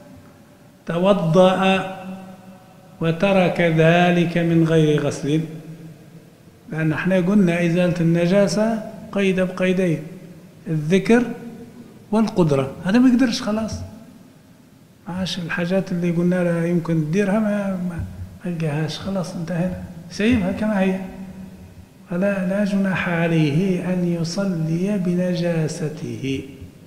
توضأ وترك ذلك من غير غسل، لأن احنا قلنا إزالة النجاسة قيد بقيدين، الذكر والقدرة. هذا ما يقدرش خلاص، عاش الحاجات اللي قلنا لها يمكن تديرها ما ما لقاهاش، خلاص انتهينا، سيبها كما هي. فلا لا جناح عليه أن يصلي بنجاسته.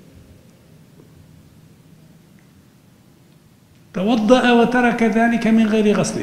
توضأ وترك ذلك من غير غسل.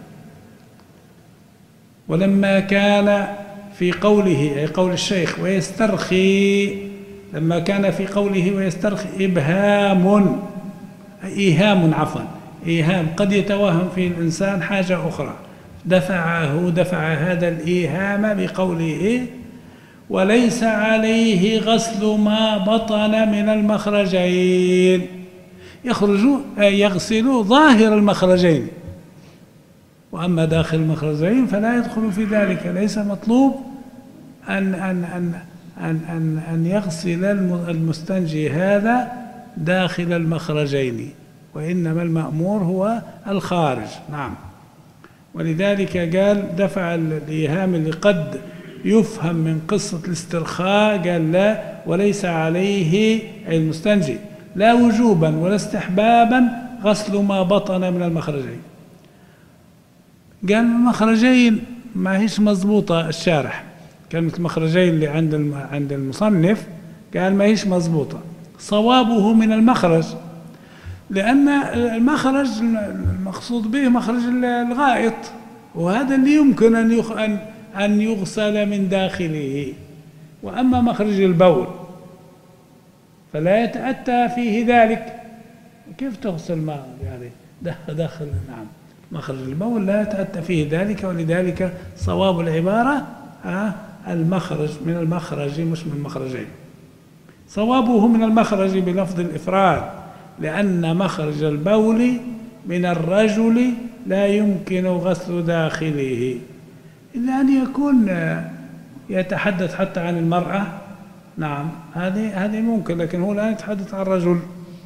ولما كان في قوله أي قول الشيخ ويسترخي، لما كان في قوله ويسترخي إبهام إيهام عفوا إيهام قد يتوهم فيه الإنسان حاجة أخرى، دفعه دفع هذا الإيهام بقوله وليس عليه غسل ما بطن من المخرجين، يخرج أي يغسل ظاهر المخرجين، وأما داخل المخرجين فلا يدخل في ذلك. ليس مطلوب أن أن أن أن أن, أن يغسل المستنجي هذا داخل المخرجين، وإنما المأمور هو الخارج. نعم. ولذلك قال دفع الإيهام اللي قد يفهم من قصة الاسترخاء، قال لا وليس عليه أي المستنجي لا وجوبا ولا استحبابا غسل ما بطن من المخرجين. قال المخرجين ما هيش مضبوطة، الشارح كلمة المخرجين اللي عند عند المصنف قال ما هيش مضبوطة، صوابه من المخرج، لأن المخرج المقصود به مخرج الغائط، وهذا اللي يمكن أن أن أن يغسل من داخله. وأما مخرج البول فلا يتأتى فيه ذلك، كيف تغسل ما يعني داخل؟ نعم، مخرج البول لا يتأتى فيه ذلك، ولذلك صواب العبارة المخرج من المخرج مش من المخرجين، صوابه من المخرج بلفظ الإفراد، لأن مخرج البول من الرجل لا يمكن غسل داخله إلا أن يكون يتحدث حتى عن المرأة. نعم، هذه هذه ممكن، لكن هو لا يتحدث عن الرجل،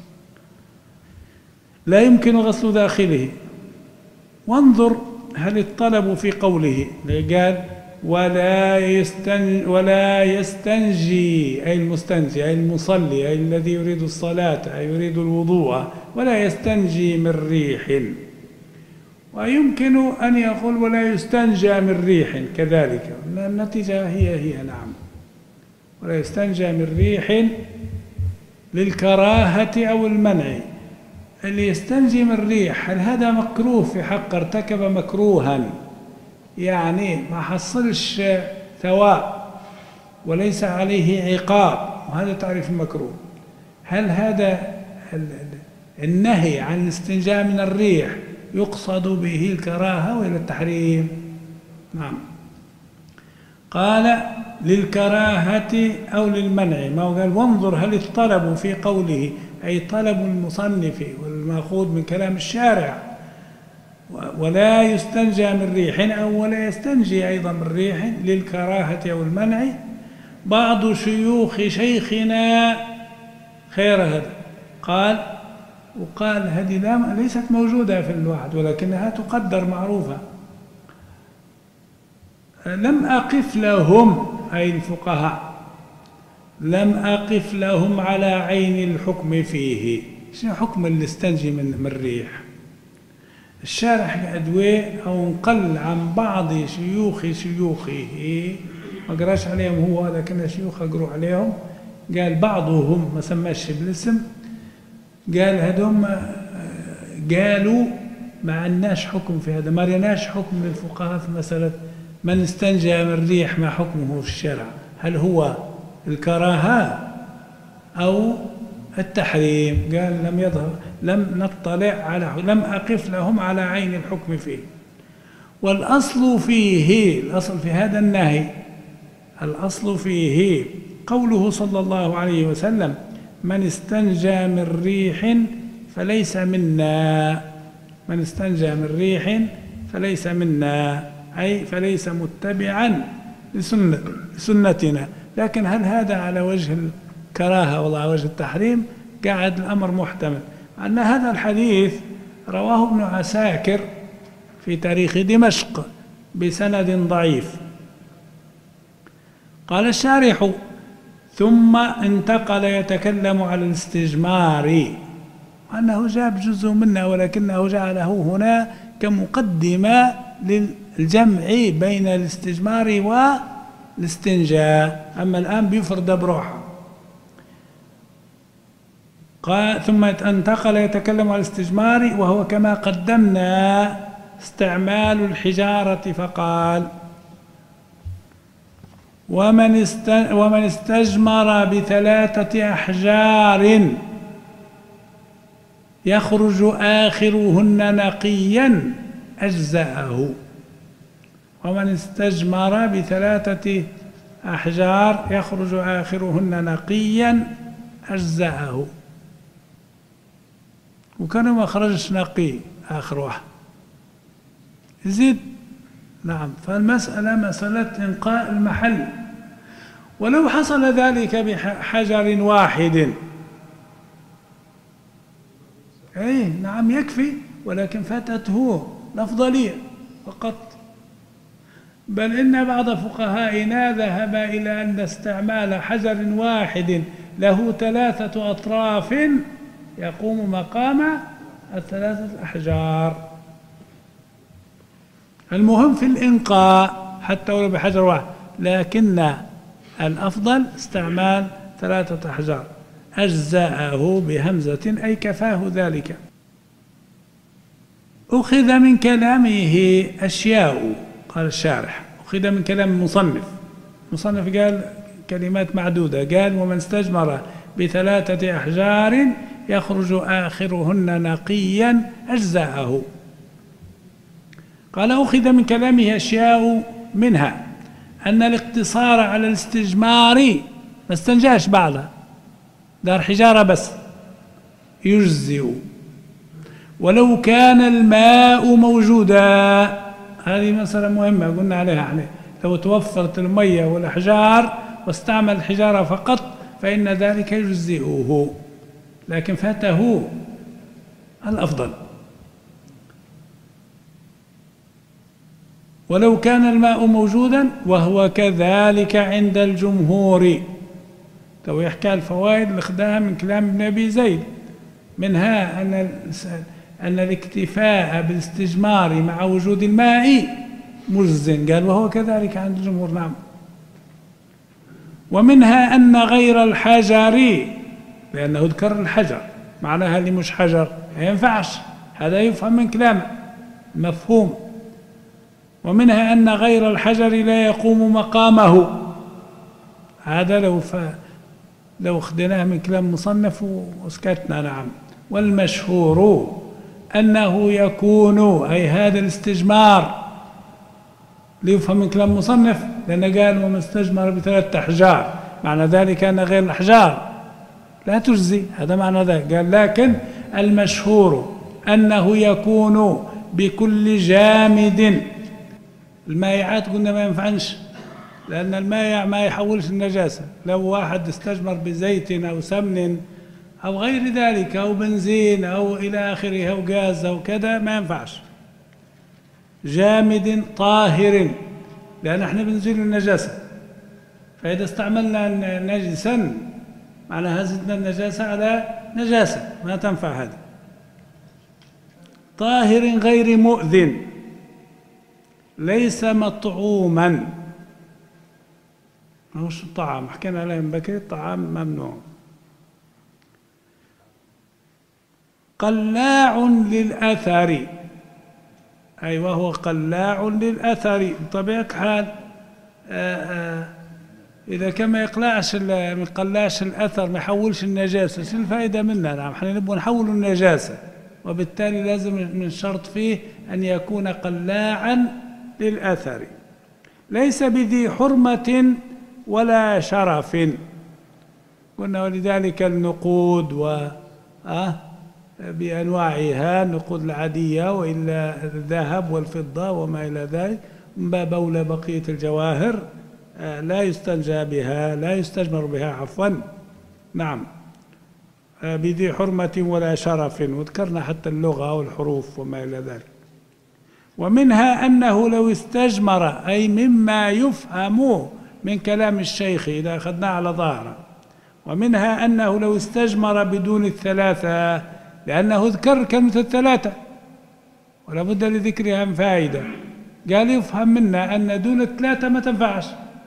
لا يمكن غسل داخله. وانظر هل الطلب في قوله قال ولا يستنجي ولا يستنجي أي المستنجي أي المصلي أي الذي يريد الصلاة أي يريد الوضوء، ولا يستنجي من ريح. ويمكن أن يقول ولا يستنجى من ريح كذلك، النتيجة هي هي. نعم، ولا يستنجى من ريح للكراهة أو المنع. اللي يستنجي من ريح هل هذا مكروه في حق ارتكب مكروها، يعني ما حصلش ثواب وليس عليه عقاب، وهذا تعريف المكروه. هل هذا النهي عن الاستنجاء من الريح يقصد به الكراهة ولا التحريم؟ نعم. قال للكراهة أو للمنع، ما قال وانظر هل الطلب في قوله أي طلب المصنف والمأخوذ من كلام الشارع ولا يستنجى من ريح أو ولا يستنجي أيضا من ريح للكراهة أو المنع. بعض شيوخ شيخنا خير هذا قال، وقال هذه ليست موجودة في الواحد ولكنها تقدر معروفة. لم أقف لهم أي الفقهاء لم أقف لهم على عين الحكم فيه. شنو حكم اللي استنجي من من الريح؟ الشارح أدوي أو نقل عن بعض شيوخ شيوخه، ما قراش عليهم هو لكن شيوخ قروا عليهم، قال بعضهم ما سماش بالاسم، قال هذم قالوا ما عندناش حكم في هذا، ما ريناش حكم من الفقهاء في مسألة من استنجى من الريح ما حكمه في الشرع، هل هو الكراهة أو التحريم؟ قال لم يظهر لم نطلع على لم أقف لهم على عين الحكم فيه. والأصل فيه الأصل في هذا النهي الأصل فيه قوله صلى الله عليه وسلم من استنجى من ريح فليس منا، من استنجى من ريح فليس منا أي فليس متبعا لسنة لسنتنا. لكن هل هذا على وجه الكراهة ولا على وجه التحريم؟ قاعد الأمر محتمل. أن هذا الحديث رواه ابن عساكر في تاريخ دمشق بسند ضعيف. قال الشارح ثم انتقل يتكلم على الاستجمار، وأنه جاب جزء منه ولكنه جعله هنا كمقدمة للجمع بين الاستجمار والاستنجاء، أما الآن بيفرد بروحه. قال ثم انتقل يتكلم على الاستجمار وهو كما قدمنا استعمال الحجارة، فقال ومن ومن استجمر بثلاثة أحجار يخرج آخرهن نقيا أجزأه. ومن استجمر بثلاثة أحجار يخرج آخرهن نقيا أجزأه. وكان ما خرجش نقي آخر واحد يزيد. نعم، فالمسألة مسألة إنقاء المحل، ولو حصل ذلك بحجر واحد أي نعم يكفي، ولكن فاتته الأفضلية فقط. بل إن بعض فقهائنا ذهب إلى أن استعمال حجر واحد له ثلاثة أطراف يقوم مقام الثلاثة أحجار. المهم في الإنقاء حتى ولو بحجر واحد، لكن الأفضل استعمال ثلاثة أحجار. أجزاءه بهمزة أي كفاه ذلك. أخذ من كلامه أشياء، قال الشارح أخذ من كلام المصنف. المصنف قال كلمات معدودة، قال ومن استجمر بثلاثة أحجار يخرج آخرهن نقيا أجزاءه. قال أخذ من كلامه أشياء، منها أن الاقتصار على الاستجمار ما استنجاش بعضها، دار حجارة بس يجزئ ولو كان الماء موجودا. هذه مسألة مهمة قلنا عليها عليه. لو توفرت المية والأحجار واستعمل الحجارة فقط فإن ذلك يجزئه، لكن فاته الأفضل. ولو كان الماء موجودا وهو كذلك عند الجمهور. تو يحكي الفوائد اللي خداها من كلام ابن أبي زيد، منها أن أن الاكتفاء بالاستجمار مع وجود الماء مجز، قال وهو كذلك عند الجمهور. نعم. ومنها أن غير الحجر، لأنه ذكر الحجر معناها اللي مش حجر ما ينفعش، هذا يفهم من كلامه مفهوم. ومنها أن غير الحجر لا يقوم مقامه، هذا لو ف... لو خدناه من كلام مصنف وسكتنا. نعم. والمشهور أنه يكون، أي هذا الاستجمار ليفهم من كلام مصنف، لأنه قال ومن استجمر بثلاثة أحجار، معنى ذلك أن غير الأحجار لا تجزي، هذا معنى ذلك. قال لكن المشهور أنه يكون بكل جامد. المائعات قلنا ما ينفعنش، لأن المائع ما يحولش النجاسة. لو واحد استجمر بزيت أو سمن أو غير ذلك أو بنزين أو إلى آخره أو غاز أو كذا ما ينفعش. جامد طاهر، لأن احنا بنزيل النجاسة، فإذا استعملنا نجسا معناها زدنا النجاسة على نجاسة، ما تنفع هذا. طاهر غير مؤذن، ليس مطعوما، ما هوش طعام، حكينا عليه من بكري، الطعام ممنوع. قلاع للأثر، أي وهو قلاع للأثر بطبيعة الحال. آآ آآ إذا كان ما يقلعش ما يقلعش الأثر، ما يحولش النجاسة، شو الفائدة منها؟ نعم احنا نبغى نحول النجاسة، وبالتالي لازم من شرط فيه أن يكون قلاعا للأثر. ليس بذي حرمة ولا شرف، قلنا ولذلك النقود و أه بأنواعها، النقود العادية وإلا الذهب والفضة وما إلى ذلك، من باب أولى بقية الجواهر لا يستنجى بها، لا يستجمر بها عفوا. نعم، بذي حرمة ولا شرف، وذكرنا حتى اللغة والحروف وما إلى ذلك. ومنها أنه لو استجمر، أي مما يفهم من كلام الشيخ إذا أخذناه على ظاهره، ومنها أنه لو استجمر بدون الثلاثة، لأنه ذكر كلمة الثلاثة ولا بد لذكرها من فائدة، قال يفهم منا أن دون الثلاثة ما تنفعش،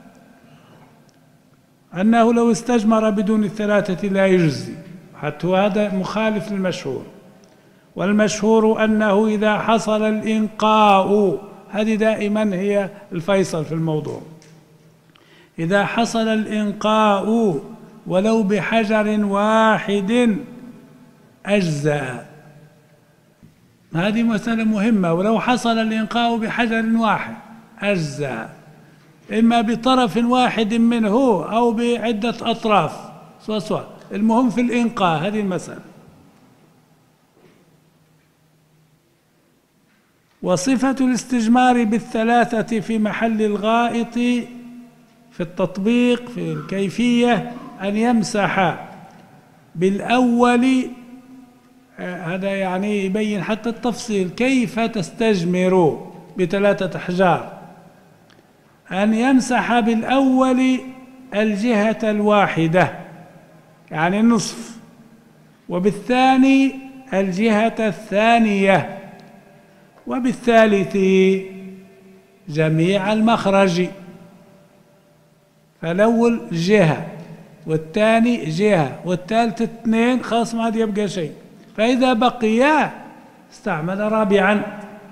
أنه لو استجمر بدون الثلاثة لا يجزي، حتى هذا مخالف للمشهور. والمشهور أنه إذا حصل الإنقاء، هذه دائما هي الفيصل في الموضوع، إذا حصل الإنقاء ولو بحجر واحد أجزاء. هذه مسألة مهمة، ولو حصل الإنقاء بحجر واحد أجزاء، إما بطرف واحد منه أو بعدة أطراف سواء سواء، المهم في الإنقاء، هذه المسألة. وصفة الاستجمار بالثلاثة في محل الغائط في التطبيق في الكيفية أن يمسح بالأول، هذا يعني يبين حتى التفصيل كيف تستجمر بثلاثة أحجار، أن يمسح بالأول الجهة الواحدة يعني النصف، وبالثاني الجهة الثانية، وبالثالث جميع المخرج. فالأول جهة والثاني جهة والثالث اثنين، خلاص ما عاد يبقى شيء. فإذا بقيا استعمل رابعا.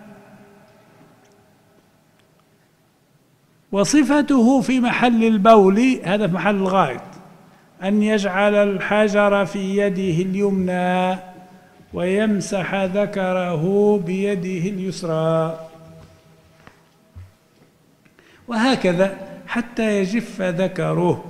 وصفته في محل البول، هذا في محل الغائط، أن يجعل الحجر في يده اليمنى ويمسح ذكره بيده اليسرى، وهكذا حتى يجف ذكره.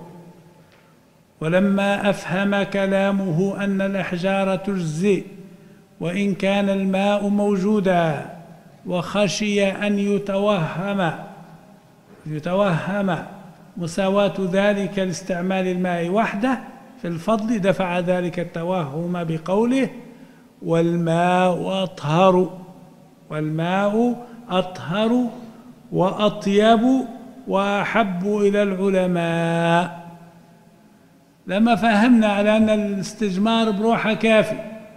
ولما أفهم كلامه أن الأحجار تجزي وإن كان الماء موجودا، وخشي أن يتوهم يتوهم مساواة ذلك لاستعمال الماء وحده في الفضل، دفع ذلك التوهم بقوله: والماء أطهر، والماء أطهر وأطيب وأحب إلى العلماء. لما فهمنا على أن الاستجمار بروحه كافي،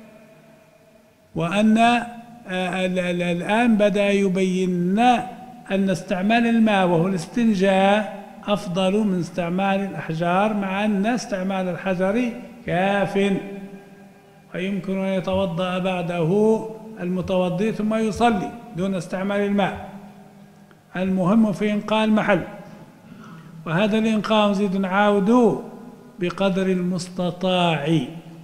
وأن الآن بدأ يبين أن استعمال الماء وهو الاستنجاء أفضل من استعمال الأحجار، مع أن استعمال الحجر كاف، ويمكن أن يتوضأ بعده المتوضئ ثم يصلي دون استعمال الماء. المهم في إنقاء المحل، وهذا الإنقاء نزيد نعاود بقدر المستطاع.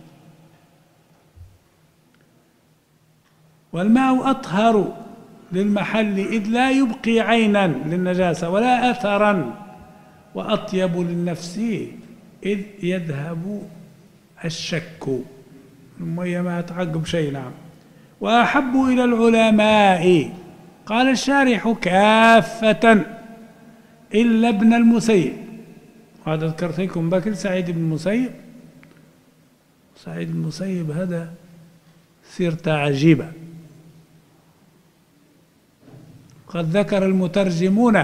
والماء أطهر للمحل إذ لا يبقي عينا للنجاسة ولا أثرا، وأطيب للنفس إذ يذهب الشك، المية ما تعقب شيء. نعم. وأحب إلى العلماء. قال الشارح كافة إلا ابن المسيب. وهذا ذكرت لكم بكر سعيد بن المسيب. سعيد بن المسيب هذا سيرته عجيبة. قد ذكر المترجمون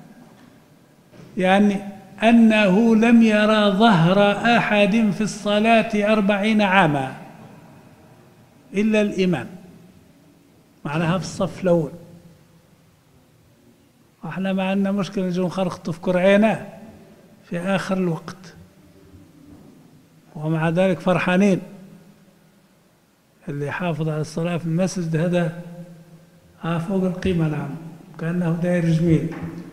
يعني أنه لم يرى ظهر أحد في الصلاة أربعين عاما إلا الإمام، معناها في الصف الأول. احنا ما عندنا مشكلة نجي نخرخطوا في كرعينا في آخر الوقت، ومع ذلك فرحانين. اللي يحافظ على الصلاة في المسجد هذا آه فوق القيمة، نعم، كأنه داير جميل.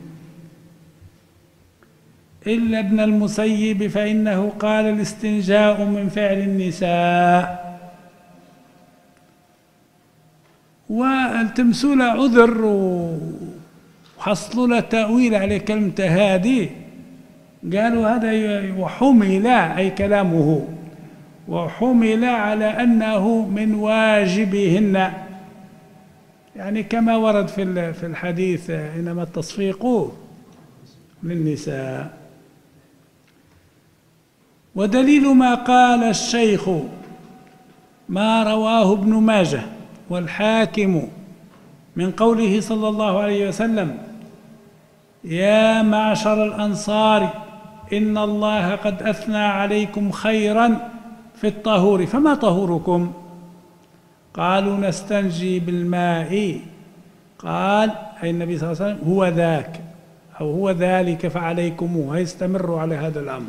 إلا ابن المسيب فإنه قال الاستنجاء من فعل النساء. والتمسوا له عذر وحصلوا له تأويل على كلمة هذه، قالوا هذا وحمل أي كلامه وحمل على أنه من واجبهن، يعني كما ورد في في الحديث إنما التصفيق للنساء. ودليل ما قال الشيخ ما رواه ابن ماجه والحاكم من قوله صلى الله عليه وسلم: يا معشر الأنصار إن الله قد أثنى عليكم خيرا في الطهور، فما طهوركم؟ قالوا نستنجي بالماء. قال أي النبي صلى الله عليه وسلم: هو ذاك أو هو ذلك فعليكموه، استمروا على هذا الأمر.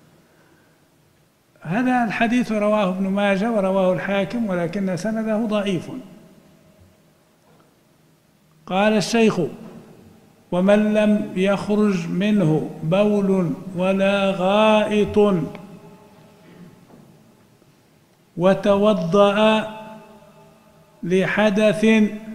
هذا الحديث رواه ابن ماجه ورواه الحاكم، ولكن سنده ضعيف. قال الشيخ: ومن لم يخرج منه بول ولا غائط وتوضأ لحدث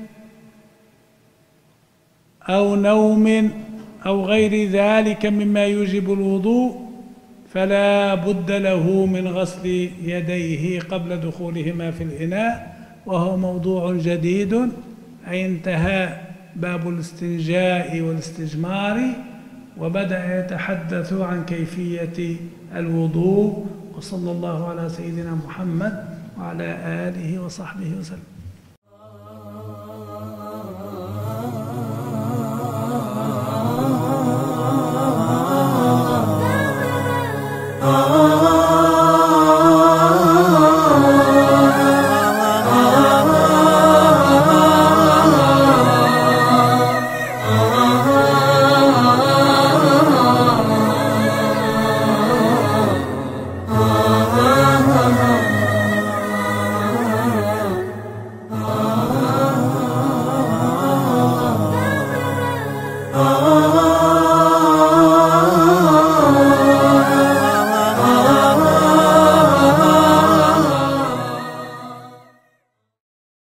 أو نوم أو غير ذلك مما يوجب الوضوء فلا بد له من غسل يديه قبل دخولهما في الإناء. وهو موضوع جديد، أي انتهى باب الاستنجاء والاستجمار وبدأ يتحدث عن كيفية الوضوء. وصلى الله على سيدنا محمد وعلى آله وصحبه وسلم.